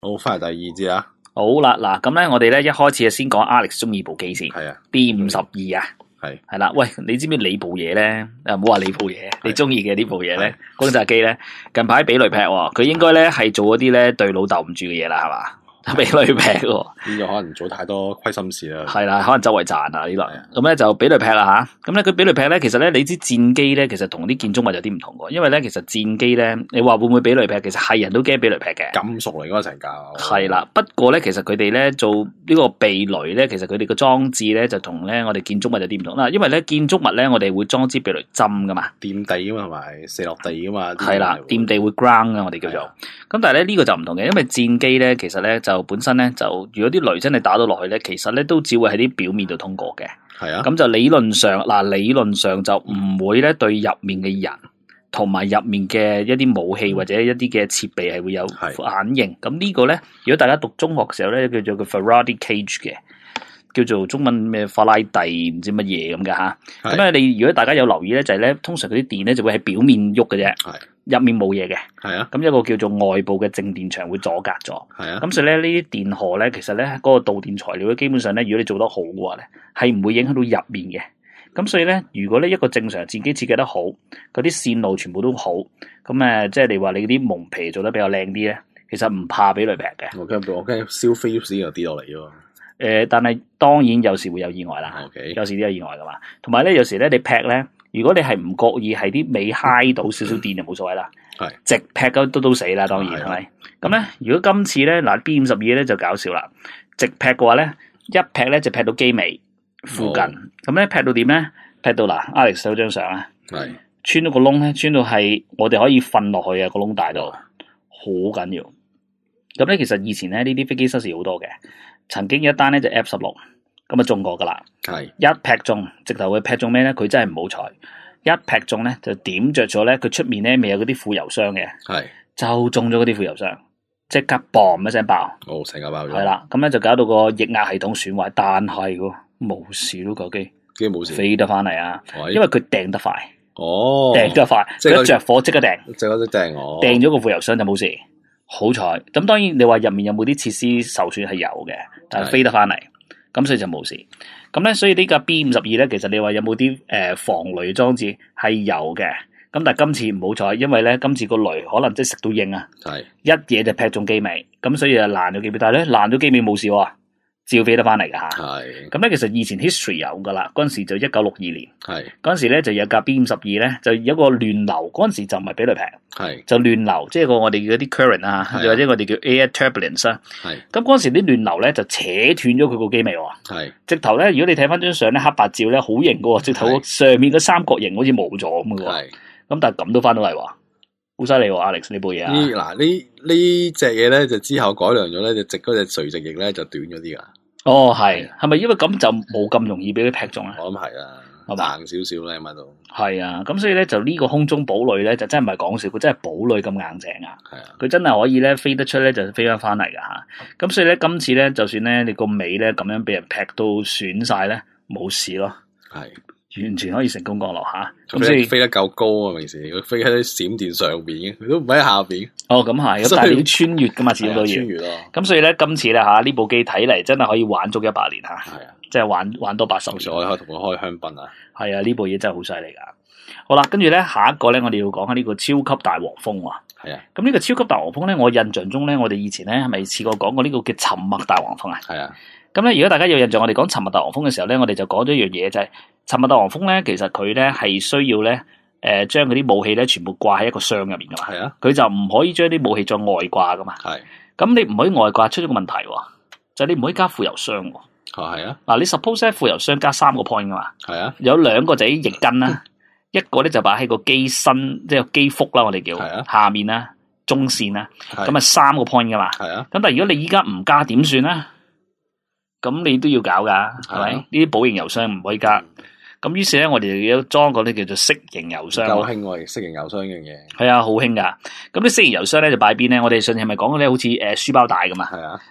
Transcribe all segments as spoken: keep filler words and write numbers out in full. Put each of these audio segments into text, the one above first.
好，翻嚟第二節啊。 好啦，嗱咁咧，我哋咧一開始啊，先講 Alex 中意部機先。 係啊 B 五十二啊， 係係啦。喂，你知唔知你部嘢咧？誒，唔好話你部嘢，你中意嘅呢部嘢咧，轟炸機咧，近排俾雷劈喎，佢應該咧係做嗰啲咧對老豆唔住嘅嘢啦，係嘛？俾雷劈喎， 呢個可能做太多虧心事啦。 係啦，可能周圍賺啊呢類，咁咧就俾雷劈啦吓。咁咧佢俾雷劈咧，其實咧你知戰機咧，其實同啲建築物有啲唔同嘅，因為咧其實戰機咧，你話會唔會俾雷劈？其實係人都驚俾雷劈嘅。 金屬嚟嗰個成架。 係啦，不過咧，其實佢哋咧做呢個避雷咧，其實佢哋個裝置咧就同咧我哋建築物有啲唔同啦。因為咧建築物咧，我哋會裝支避雷針噶嘛， 掂地噶嘛，同埋射落地噶嘛。 係啦，掂地會 ground 啊，我哋叫做。咁但係咧呢個就唔同嘅，因為戰機咧其實咧就本身咧就如果啲雷真係打到落去咧，其實咧都只會喺啲表面度通過嘅。係啊，咁就理論上嗱，理論上就唔會咧對入面嘅人同埋入面嘅一啲武器或者一啲嘅設備係會有反應。咁呢個咧，如果大家讀中學嘅時候咧，叫做個 Faraday cage 嘅，叫做中文咩法拉第唔知乜嘢咁嘅吓。咁咧，你如果大家有留意咧，就係咧，通常嗰啲電咧就會喺表面喐嘅啫。係。入面冇嘢嘅，係啊，咁一個叫做外部嘅正電場會阻隔咗，係啊，咁所以咧呢啲電荷咧，其實咧嗰個導電材料咧，基本上咧，如果你做得好嘅話咧，係唔會影響到入面嘅。咁所以咧，如果咧一個正常戰機設計得好，嗰啲線路全部都好，咁誒，即係你話你啲蒙皮做得比較靚啲咧，其實唔怕俾雷劈嘅。我驚我驚燒飛絲又跌落嚟喎。 誒，但係當然有時會有意外啦， okay. 有時都有意外噶嘛。同埋咧，有時咧你劈咧。如果你係唔覺意係啲尾揩到少少電就冇所謂啦，係直劈都都死啦，當然係咪？咁咧，如果今次咧嗱 B 五十二咧就搞笑啦，直劈嘅話咧，一劈咧就劈到機尾附近，咁、哦、咧劈到點咧？劈到嗱 ，Alex 收張相啊，係穿到個窿咧，穿到係我哋可以瞓落去啊，個窿大到好緊要。咁咧，其實以前咧呢啲飛機失事好多嘅，曾經有一單咧就 F 十六。咁啊中過噶啦，係一劈中，直頭會劈中咩咧？佢真係唔好彩，一劈中咧就點着咗咧，佢出面咧未有嗰啲副油箱嘅，係就中咗嗰啲副油箱，即刻嘣一聲爆，哦，成架爆咗，係啦，咁咧就搞到個液壓系統損壞，但係喎冇事咯，架機機冇事，飛得翻嚟啊，因為佢掟得快，哦，掟得快，即係一着火即刻掟，即刻即掟我，掟咗個副油箱就冇事，好彩。咁當然你話入面有冇啲設施受損係有嘅，但係飛得翻嚟。咁所以就冇事，咁咧所以呢架 B 五十二咧，其實你話有冇啲誒防雷裝置係有嘅，咁但係今次唔好彩，因為咧今次個雷可能即係食到應啊，係一嘢就劈中機尾，咁所以就爛咗機尾，但係咧爛咗機尾冇事喎，照飛得翻嚟噶吓，係咁咧其實以前 history 有噶啦，嗰陣時就一九六二年，係嗰陣時咧就有架 B 五十二咧，就有一個亂流，嗰陣時就唔係俾雷劈，係就亂流，即係個我哋嗰啲 current 啊，或者我哋叫 air turbulence 啊，係咁嗰陣時啲亂流咧就扯斷咗佢個機尾喎，係直頭咧，如果你睇翻張相咧黑白照咧好型噶喎，直頭上面個三角形好似冇咗咁噶喎，係咁但係咁都翻到嚟喎。好犀利喎 Alex 呢部嘢啊！ 呢嗱呢呢隻嘢咧就之後改良咗咧，就直嗰隻垂直翼咧就短咗啲噶。 哦，係係咪因為咁就冇咁容易俾佢劈中啊？ 我諗係啊，硬少少咧喺度。係啊，咁所以咧就呢個空中堡壘咧就真係唔係講笑，佢真係堡壘咁硬淨啊！係啊，佢真係可以咧飛得出咧就飛翻翻嚟噶吓。咁所以咧今次咧就算咧你個尾咧咁樣俾人劈到損晒咧冇事咯。係。完全可以成功降落吓，咁所以飛得夠高啊！平時佢飛喺啲閃電上邊嘅，佢都唔喺下邊。 哦，咁係，但係你要穿越噶嘛，始終都要穿越咯。咁所以咧，今次咧吓呢部機睇嚟真係可以玩足一百年吓，係啊，即係玩玩多八十年。 我可以同佢開香檳啊！ 係啊，呢部嘢真係好犀利噶。好啦，跟住咧下一個咧，我哋要講下呢個超級大黃蜂啊。係啊，咁呢個超級大黃蜂咧，我印象中咧，我哋以前咧係咪試過講過呢個叫沉默大黃蜂啊？係啊。咁咧，如果大家有印象，我哋講沉默大黃蜂嘅時候咧，我哋就講咗一樣嘢，就係、是、沉默大黃蜂咧，其實佢咧係需要咧，誒、呃，將嗰啲武器咧全部掛喺一個箱入面噶嘛。係啊，佢就唔可以將啲武器再外掛噶嘛。係，咁你唔可以外掛，出咗個問題，就係、是、你唔可以加副油箱。哦，係啊。嗱，你 suppose 咧副油箱加三個 point 噶嘛。係啊。有兩個就喺翼根啦，一個咧就擺喺個機身，即係機腹啦，我哋叫。係啊。下面啦，中線啦，咁啊三個 point 噶嘛。係啊。咁但係如果你依家唔加點算咧？咁你都要搞噶，係咪？呢啲保型油箱唔可以加。咁於是咧，我哋就要裝個啲叫做適型油箱。 夠興喎，適型油箱呢樣嘢。 係啊，好興噶。咁啲適型油箱咧就擺邊咧？我哋上次係咪講過咧？好似誒書包帶咁啊。係啊。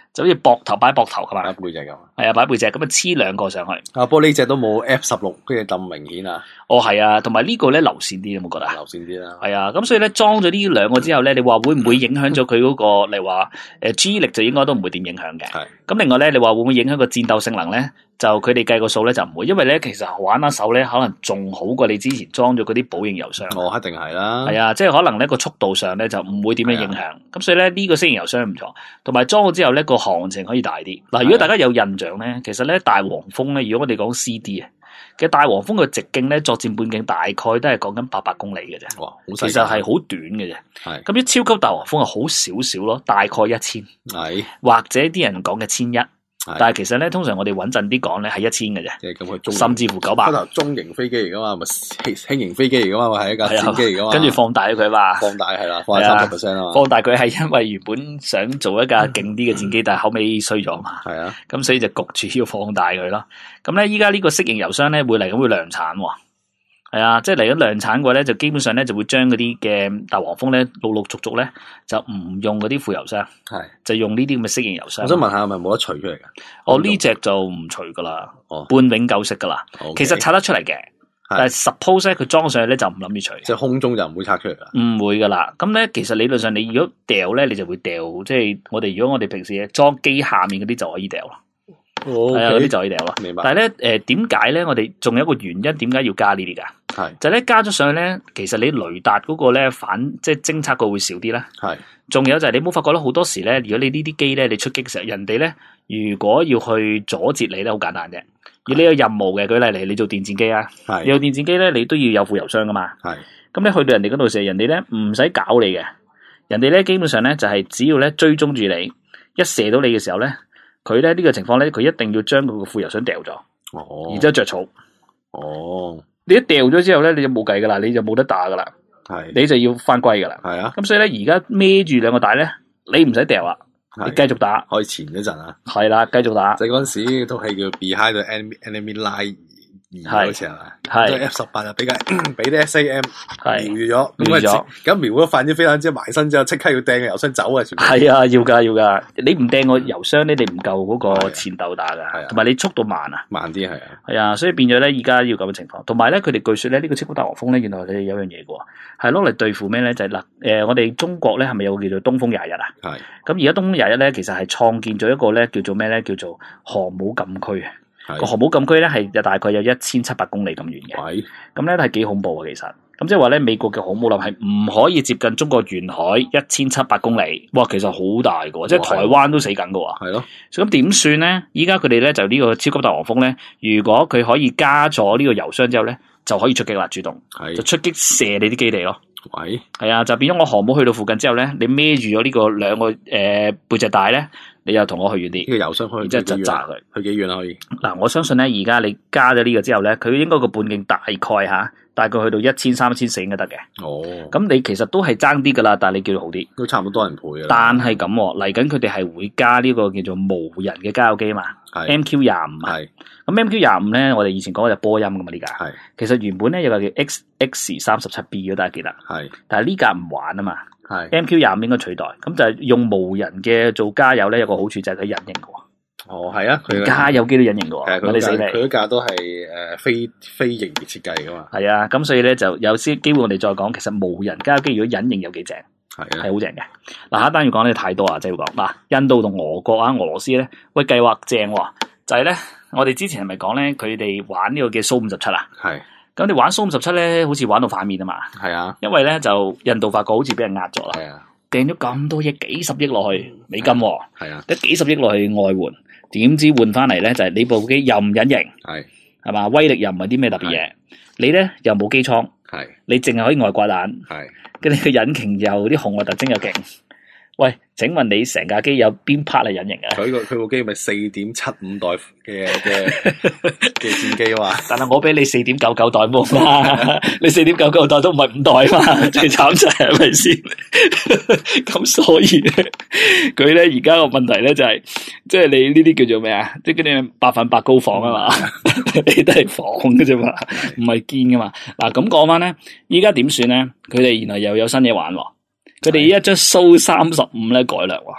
就好似膊頭擺膊頭㗎嘛， 擺背脊咁。 係啊，擺背脊咁啊黐兩個上去。 啊，不過呢隻都冇 F 十六跟住咁明顯啊。 哦，係啊，同埋呢個咧流線啲，有冇覺得啊？ 流線啲啦。係啊，咁所以咧裝咗呢兩個之後咧，你話會唔會影響咗佢嗰個？例如話誒 G 力就應該都唔會點影響嘅。係。咁另外咧，你話會唔會影響個戰鬥性能咧？就佢哋計個數咧就唔會，因為咧其實玩一手咧可能仲好過你之前裝咗嗰啲保型油箱。 我一定係啦。係啊，即係可能咧個速度上咧就唔會點樣影響。咁所以咧呢個適應油箱唔錯，同埋裝咗之後咧個行程可以大啲。嗱，如果大家有印象咧，其實咧大黃蜂咧，如果我哋講 C D 啊，其實大黃蜂嘅直徑咧作戰半徑大概都係講緊八百公里嘅啫。哇，其實係好短嘅啫。係。咁啲超級大黃蜂係好少少咯，大概一千。係。或者啲人講嘅千一。但係其實咧，通常我哋穩陣啲講咧係一千嘅啫，即係咁佢中，甚至乎九百。開頭中型飛機嚟噶嘛，咪輕型飛機嚟噶嘛，係一架戰機嚟噶嘛。跟住放大咗佢嘛，放大係啦，放大三十 percent 啊嘛。放大佢係因為原本想做一架勁啲嘅戰機，但係後尾衰咗嘛。係啊，咁所以就焗住要放大佢咯。咁咧，依家呢個適應油箱咧會嚟緊會量產喎。係啊，即係嚟緊量產嘅話咧，就基本上咧就會將嗰啲嘅大黃蜂咧陸陸續續咧就唔用嗰啲副油箱，係就用呢啲咁嘅適應油箱。我想問下係咪冇得除出嚟噶？哦，呢隻就唔除噶啦，哦，半永久式噶啦。Okay. 其實拆得出嚟嘅，但係 suppose 咧佢裝上去咧就唔諗住除。即係空中就唔會拆出嚟噶？唔會噶啦。咁咧其實理論上你如果掉咧，你就會掉，即係我哋如果我哋平時裝機下面嗰啲就可以掉咯。係啊，嗰啲就可以掉咯。明白。但係咧，誒，點解咧？我哋仲有一個原因，點解要加呢啲噶？係就咧加咗上去咧，其實你雷達嗰個咧反即係偵測個會少啲啦。係。仲有就係你冇發覺咧，好多時咧，如果你呢啲機咧，你出擊嘅時候，人哋咧如果要去阻截你咧，好簡單啫。如果你有任務嘅，舉例嚟，你做電戰機啊，係。你有電戰機咧，你都要有副油箱噶嘛。係。咁你去到人哋嗰度時，人哋咧唔使搞你嘅，人哋咧基本上咧就係只要咧追蹤住你，一射到你嘅時候咧。佢咧呢、這個情況咧，佢一定要將佢個副油箱掉咗，哦，然之後着草，哦，你一掉咗之後咧，你就冇計噶啦，你就冇得打噶啦，係，你就要翻歸噶啦，係啊，咁所以咧而家孭住兩個帶咧，你唔使掉啊，你繼續打，可以前一陣啊，係啦，繼續打，即係嗰陣時都係叫 behind the enemy enemy line。係好似係嘛，係 F 十八就比較俾啲 S A M 瞄住咗，瞄咗，咁瞄咗快啲飛彈之後埋身之後，即刻要掟個油箱走啊！係啊，要噶要噶，你唔掟個油箱咧，你唔夠嗰個前鬥打噶，同埋你速度慢啊，慢啲係啊，係啊，所以變咗咧，而家要咁嘅情況。同埋咧，佢哋據說咧，呢個超級大黃蜂咧，原來佢哋有樣嘢嘅，係攞嚟對付咩咧？就係嗱，誒，我哋中國咧係咪有個叫做東風廿一啊？係，咁而家東風廿一咧，其實係創建咗一個咧叫做咩咧？叫做航母禁區啊。個航母禁區咧係大概有一千七百公里咁遠嘅，咁咧都係幾恐怖啊！其實，咁即係話咧，美國嘅航母艦係唔可以接近中國沿海一千七百公里，哇！其實好大嘅，即係台灣都死緊嘅喎。係咯，咁點算咧？依家佢哋咧就呢個超級大黃蜂咧，如果佢可以加咗呢個油箱之後咧，就可以出擊啦，主動，就出擊射你啲基地咯。喂，係啊，就變咗我航母去到附近之後咧，你孭住咗呢個兩個誒、呃、背脊帶咧，你又同我去遠啲。呢個油箱可以，即係就炸佢，去幾遠啊？可以。嗱，我相信咧，而家你加咗呢個之後咧，佢應該個半徑大概吓，大概去到一千三、一千四應該得嘅。哦，咁你其實都係爭啲噶啦，但係你叫做好啲，都差唔多多人配啊。但係咁嚟緊，佢哋係會加呢個叫做無人嘅加油機嘛。M Q 廿五係，咁 M Q 廿五咧，我哋以前講嗰隻波音噶嘛呢架，係，其實原本咧有個叫 X X 三十七 B 嘅，大家記得，係，但係呢架唔玩啊嘛，係 ，M Q 廿五應該取代，咁就係用無人嘅做加油咧，有個好處就係佢隱形嘅喎。哦，係啊，佢加油機都隱形嘅喎，佢哋死未？佢嗰架都係誒非非型嘅設計噶嘛。係啊，咁所以咧就有啲機會我哋再講，其實無人加油機如果隱形有幾正。係啊，係好正嘅。嗱，下一單要講咧太多啊，即係要講嗱，印度同俄國啊，俄羅斯咧，喂計劃正喎，就係咧，我哋之前係咪講咧，佢哋玩呢個嘅蘇五十七啊？係。咁你玩蘇五十七咧，好似玩到反面啊嘛。係啊。因為咧就印度發覺好似俾人壓咗啦。係啊。掟咗咁多億，幾十億落去美金。係啊。得幾十億落去外援，點知換翻嚟咧就係你部機又唔隱形。係。係嘛，威力又唔係啲咩特別嘢，你咧又冇機艙。係。你淨係可以外掛彈。係。跟住個引擎又啲紅外特徵又勁，喂，請問你成架機有邊 part 係隱形嘅？佢個佢部機咪四點七五代嘅嘅嘅戰機啊嘛，但係我俾你四點九九代冇嘛，你四點九九代都唔係五代嘛，最慘就係係咪先？咁所以咧，佢咧而家個問題咧就係、是，即係你呢啲叫做咩啊？即係嗰啲百分百高仿啊嘛，你都係仿嘅啫嘛，唔係堅噶嘛。嗱咁講翻咧，依家點算咧？佢哋原來又有新嘢玩喎。佢哋依家將蘇三十五咧改良喎，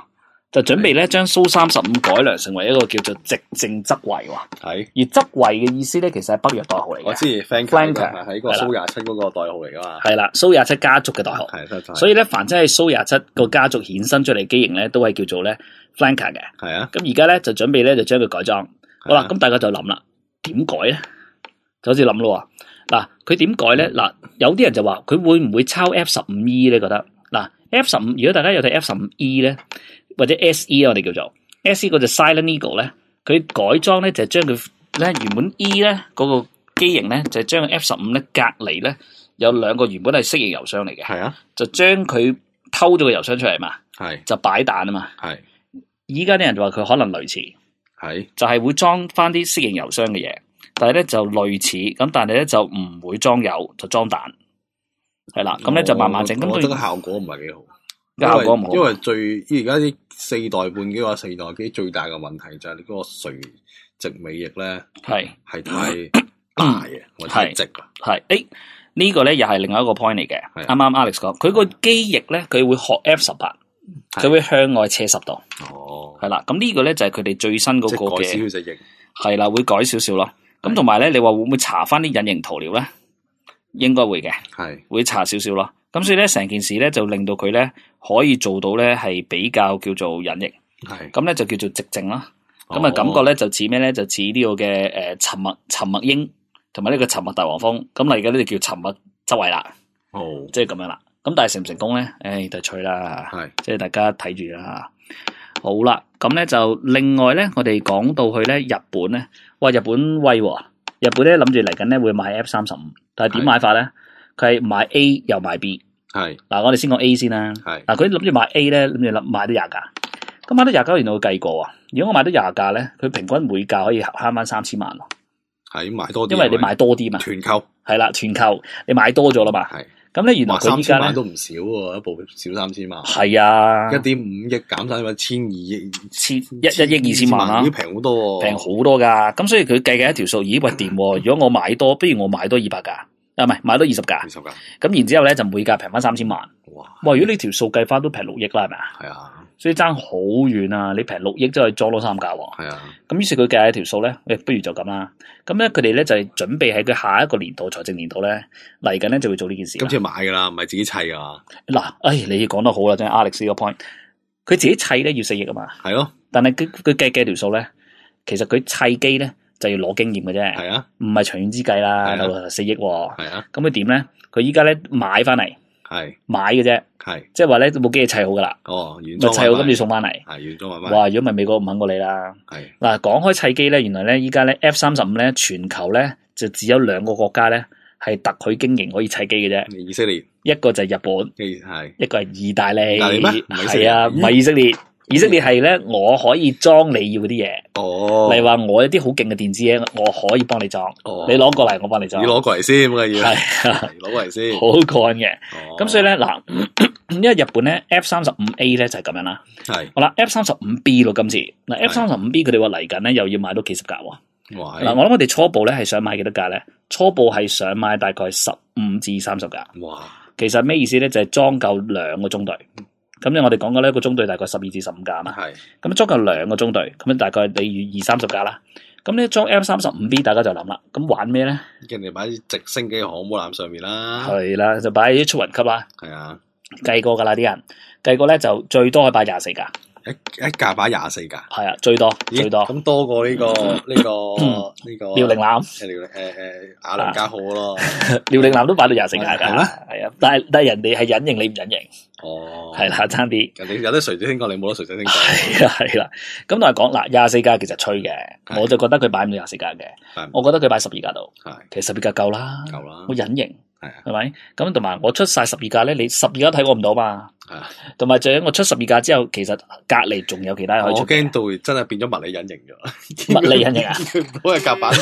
就準備咧將蘇三十五改良成為一個叫做直正側衛喎。 係。 而側衛嘅意思咧，其實係北約代號嚟嘅。 我知 flanker 係喺個蘇廿七嗰個代號嚟噶嘛。係啦，蘇廿七家族嘅代號。係，所以咧，凡真係蘇廿七個家族衍生出嚟機型咧，都係叫做咧 flanker 嘅。係啊。咁而家咧就準備咧就將佢改裝。好啦，咁大家就諗啦，點改咧？就好似諗咯喎。嗱，佢點改咧？嗱，有啲人就話佢會唔會抄 F 十五 E 咧？覺得嗱 F 十五，如果大家有睇 F 十五 E 咧，或者 S E 我哋叫做 S E 嗰隻 Silent Eagle 咧，佢改裝咧就將佢咧原本 E 咧嗰個機型咧就將 F 十五咧隔離咧有兩個原本係適應油箱嚟嘅，係啊，就將佢偷咗個油箱出嚟嘛，係就擺彈啊嘛，係。依家啲人就話佢可能類似，係就係會裝翻啲適應油箱嘅嘢，但係咧就類似咁，但係咧就唔會裝油，就裝彈，係啦，咁咧就慢慢整。咁我覺得效果唔係幾好。 效果唔好， 因為最而家啲四代半機或四代機最大嘅問題就係你嗰個垂直尾翼咧，係係太大啊，或者太直啊。係誒呢個咧又係另外一個 point 嚟嘅。啱啱 Alex 講，佢個機翼咧佢會學 F 十八，佢會向外斜十度。哦，係啦，咁呢個咧就係佢哋最新嗰個嘅，改少少隻翼，係啦，會改少少咯。咁同埋咧，你話會唔會搽翻啲隱形塗料咧？應該會嘅，係會搽少少咯。咁所以咧，成件事咧就令到佢咧可以做到咧係比較叫做隱形，係咁咧就叫做直正啦。咁啊、哦、感覺咧就似咩咧？就似呢個嘅誒沉默沉默鷹同埋呢個沉默大黃蜂。咁嚟緊呢就叫沉默周圍啦。哦，即係咁樣啦。咁但係成唔成功咧？誒，就吹啦。係，即係大家睇住啦。好啦，咁咧就另外咧，我哋講到去咧日本咧，哇！日本威喎，日本咧諗住嚟緊咧會買 F 三十五，但係點買法咧？佢係買 A 又買 B， 係嗱，我哋先講 A 先啦。係嗱，佢諗住買 A 咧，諗住諗買到廿架，咁買到廿架，原來我計過啊。如果我買到廿架咧，佢平均每架可以慳翻三千萬咯。係買多啲，因為你買多啲嘛。團購係啦，團購你買多咗啦嘛。係咁咧，原來佢依家咧都唔少喎，一部少三千萬。係啊，一點五億減晒咪千二億，千一一億二千萬啦，已經平好多，平好多噶。咁所以佢計計一條數，咦喂掂？如果我買多，不如我買多二百架。啊，唔係買多二十架，二十架，咁然之後咧就每架平翻三千萬。哇！哇！如果你條數計翻都平六億啦，係咪啊？係啊，所以爭好遠啊！你平六億真係裝到三架喎。係啊，咁於是佢計下條數咧，誒，不如就咁啦。咁咧佢哋咧就係準備喺佢下一個年度財政年度咧嚟緊咧就會做呢件事。今次買噶啦，唔係自己砌噶。嗱，誒，你講得好啦，真係 Alex 呢個 point，佢自己砌咧要四億啊嘛。係咯，但係佢佢計計條數咧，其實佢砌機咧。就要攞經驗嘅啫，係啊，唔係長遠之計啦，四億，係啊，咁佢點咧？佢依家咧買翻嚟，係買嘅啫，係，即係話咧部機砌好噶啦，哦，原裝砌好跟住送翻嚟，係原裝買翻。哇，如果唔係美國唔肯過你啦，係。嗱，講開砌機咧，原來咧依家咧 F 三十五咧全球咧就只有兩個國家咧係特許經營可以砌機嘅啫，以色列，一個就係日本，係，一個係意大利，係啊，唔係以色列。以色列係咧，我可以裝你要嗰啲嘢。哦，例如話我有啲好勁嘅電子嘢，我可以幫你裝。哦，你攞過嚟，我幫你裝。你攞過嚟先，咁嘅要。係啊，攞過嚟先。好幹嘅。哦。咁所以咧，嗱，因為日本咧 F 三十五 A 咧就係咁樣啦。係。好啦 ，F 三十五 B 咯，今次嗱 F 三十五 B 佢哋話嚟緊咧又要買到幾十架喎。哇！嗱，我諗我哋初步咧係想買幾多架咧？初步係想買大概十五至三十架。哇！其實咩意思咧？就係裝夠兩個中隊。咁咧，我哋講過呢一個中隊大概十二至十五架嘛。係。咁裝夠兩個中隊，咁大概例如二三十架啦。咁呢裝 F 三十五 B，大家就諗啦。咁玩咩咧？人哋擺直升機航母艦上面啦。係啦，就擺啲出雲級啦。係啊。計過噶啦啲人，計過咧就最多可以擺廿四架。一一架擺廿四架。係啊，最多最多。咁多過呢個呢個呢個遼寧艦。誒誒誒，瓦良加號咯。遼寧艦都擺到廿四架噶。係咩？係啊，但係但係人哋係隱形，你唔隱形。哦，係啦，差啲。人哋有得垂直升降，你冇得垂直升降。係啊，係啦。咁同埋講嗱，廿四架其實吹嘅，我就覺得佢擺唔到廿四架嘅。我覺得佢擺十二架度。係，其實十二架夠啦。夠啦。好隱形。係啊，係咪？咁同埋我出晒十二架咧，你十二架睇我唔到嘛？係啊。同埋最緊我出十二架之後，其實隔籬仲有其他可以出。我驚到真係變咗物理隱形咗。物理隱形啊？都係夾板。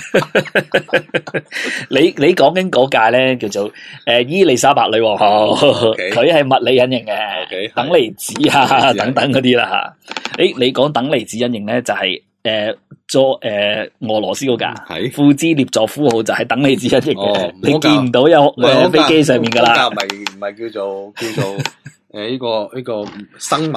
你你講緊嗰架咧叫做誒伊麗莎白女王號，佢係物理隱形嘅，等離子啊等等嗰啲啦吓。誒，你講等離子隱形咧就係。誒，做誒俄羅斯嗰架庫茲涅佐夫號就係等離子隱形嘅，你見唔到有誒飛機上面噶啦。架唔係唔係叫做叫做誒呢個呢個生物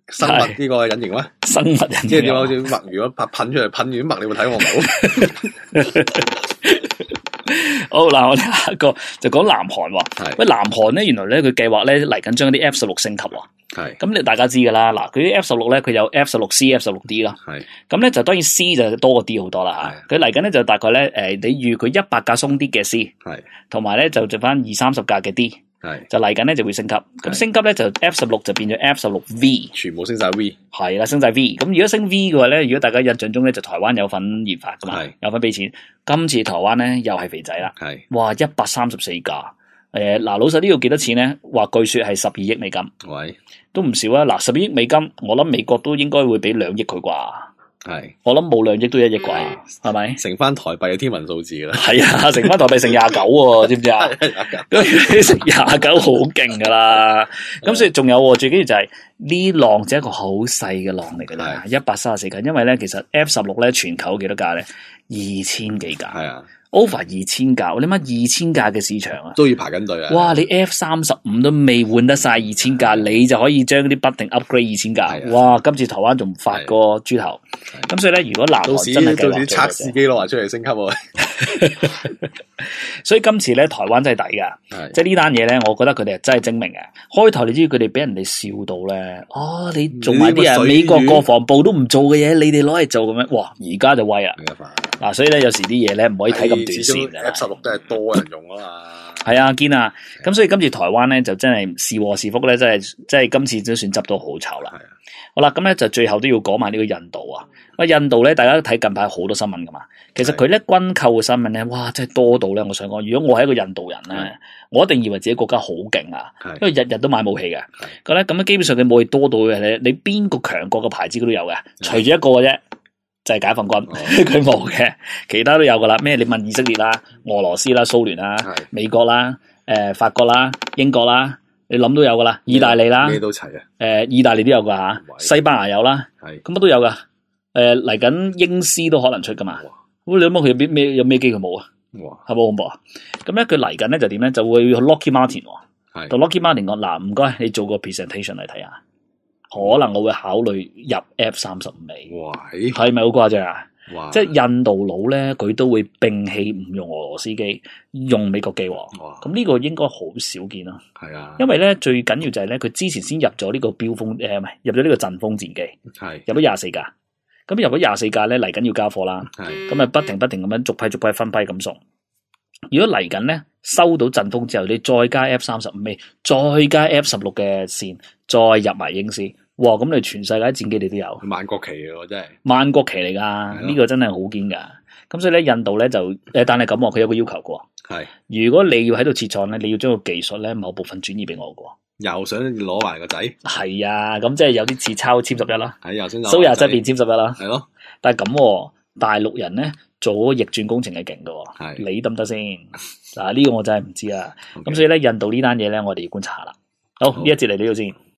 生物呢個隱形咩？ 生物隱形， 即係點啊？好似墨如果噴噴出嚟，噴完啲墨，你會睇我冇？ 好嗱，我哋下一個就講南韓喎。喂，南韓咧，原來咧佢計劃咧嚟緊將啲 F 十六升級喎。係，咁你大家知噶啦。嗱，佢啲 F 十六咧，佢有 F 十六 C、F 十六 D 啦。係，咁咧就當然 C 就多過 D 好多啦吓。佢嚟緊咧就大概咧，誒，你預佢一百架鬆啲嘅 C， 係，同埋咧就剩翻二三十架嘅 D。係，就嚟緊咧就會升級，咁升級咧就 F 十六就變咗 F 十六 V， 全部升晒 V， 係啦，升晒 V。咁如果升 V 嘅話咧，如果大家印象中咧就台灣有份研發噶嘛，有份俾錢。今次台灣咧又係肥仔啦，係，哇一百三十四架，誒、呃、嗱老實呢度幾多錢咧？話據說係十二億美金，喂，都唔少啊。嗱十二億美金，我諗美國都應該會俾兩億佢啩。係，我諗冇兩億都一億啩，係咪？乘翻台幣嘅天文數字啦。係啊，乘翻台幣成廿九喎，知唔知啊？成廿九好勁噶啦。咁所以仲有最緊要就係呢浪只係一個好細嘅浪嚟嘅啦，一百三十四架。因為咧，其實 F 十六咧全球幾多架咧？二千幾架。係啊。over 二千架，你諗下二千架嘅市場啊，都要排緊隊啊！哇，你 F 三十五都未換得晒二千架，你就可以將啲不停 upgrade 二千架。哇！今次台灣仲發個豬頭，咁所以咧，如果南韓真係計劃到時測試機攞埋出嚟升級喎。所以今次咧，台灣真係抵噶，即係呢單嘢咧，我覺得佢哋係真係精明嘅。開頭你知佢哋俾人哋笑到咧，哦，你做埋啲啊美國國防部都唔做嘅嘢，你哋攞嚟做咁樣，哇！而家就威啊！嗱，所以咧有時啲嘢咧唔可以睇咁短線。F 十六都係多人用啊嘛。係啊，堅啊！咁所以今次台灣咧就真係是禍是福咧，真係真係今次都算執到好醜啦。好啦，咁咧就最後都要講埋呢個印度啊。喂，印度咧，大家都睇近排好多新聞噶嘛。其實佢咧軍購嘅新聞咧，哇，真係多到咧。我想講，如果我係一個印度人咧，我一定以為自己國家好勁啊，因為日日都買武器嘅。咁咧，咁咧基本上佢武器多到嘅，你你邊個強國嘅牌子佢都有嘅，除咗一個嘅啫。就係、是、解放軍，佢冇嘅，其他都有噶啦。咩？你問以色列啦、俄羅斯啦、蘇聯啦、美國啦、誒、呃、法國啦、英國啦，你諗都有噶啦。意大利啦，咩都齊啊。誒、呃，意大利都有噶吓，西班牙有啦，咁乜都有噶。誒、呃，嚟緊英斯都可能出噶嘛。咁你諗下佢有咩咩有咩機佢冇啊？哇，係冇恐怖啊！咁咧佢嚟緊咧就點咧？就會 Lockheed Martin， 同 Lockheed Martin 講嗱，唔該，你做個 presentation 嚟睇下。可能我會考慮入 F 三十五尾，係咪好誇張啊？即係印度佬咧，佢都會摒棄唔用俄羅斯機，用美國機。咁呢個應該好少見啦。係啊，因為咧最緊要就係咧，佢之前先入咗呢個標風誒，唔係入咗呢個陣風戰機，係入咗廿四架。咁入咗廿四架咧，嚟緊要交貨啦。咁啊，不停不停咁樣逐批逐批分批咁送。如果嚟緊咧收到陣風之後，你再加 F 三十五尾，再加 F 十六嘅線，再入埋英斯。哇！咁你全世界戰機你都有，萬國旗嘅真係，萬國旗嚟噶，呢、這個真係好堅噶。咁所以咧，印度咧就誒，但係咁喎，佢有個要求嘅。係，如果你要喺度設廠咧，你要將個技術咧某部分轉移俾我嘅。又想攞埋個仔？係啊，咁即係有啲似抄殲十一啦。係又想蘇廿七變殲十一啦。係咯，但係咁，大陸人咧做逆轉工程係勁嘅。係，你得唔得先？嗱，呢個我真係唔知啊。咁、okay. 所以咧，印度呢單嘢咧，我哋要觀察啦。好，呢一節嚟呢度先。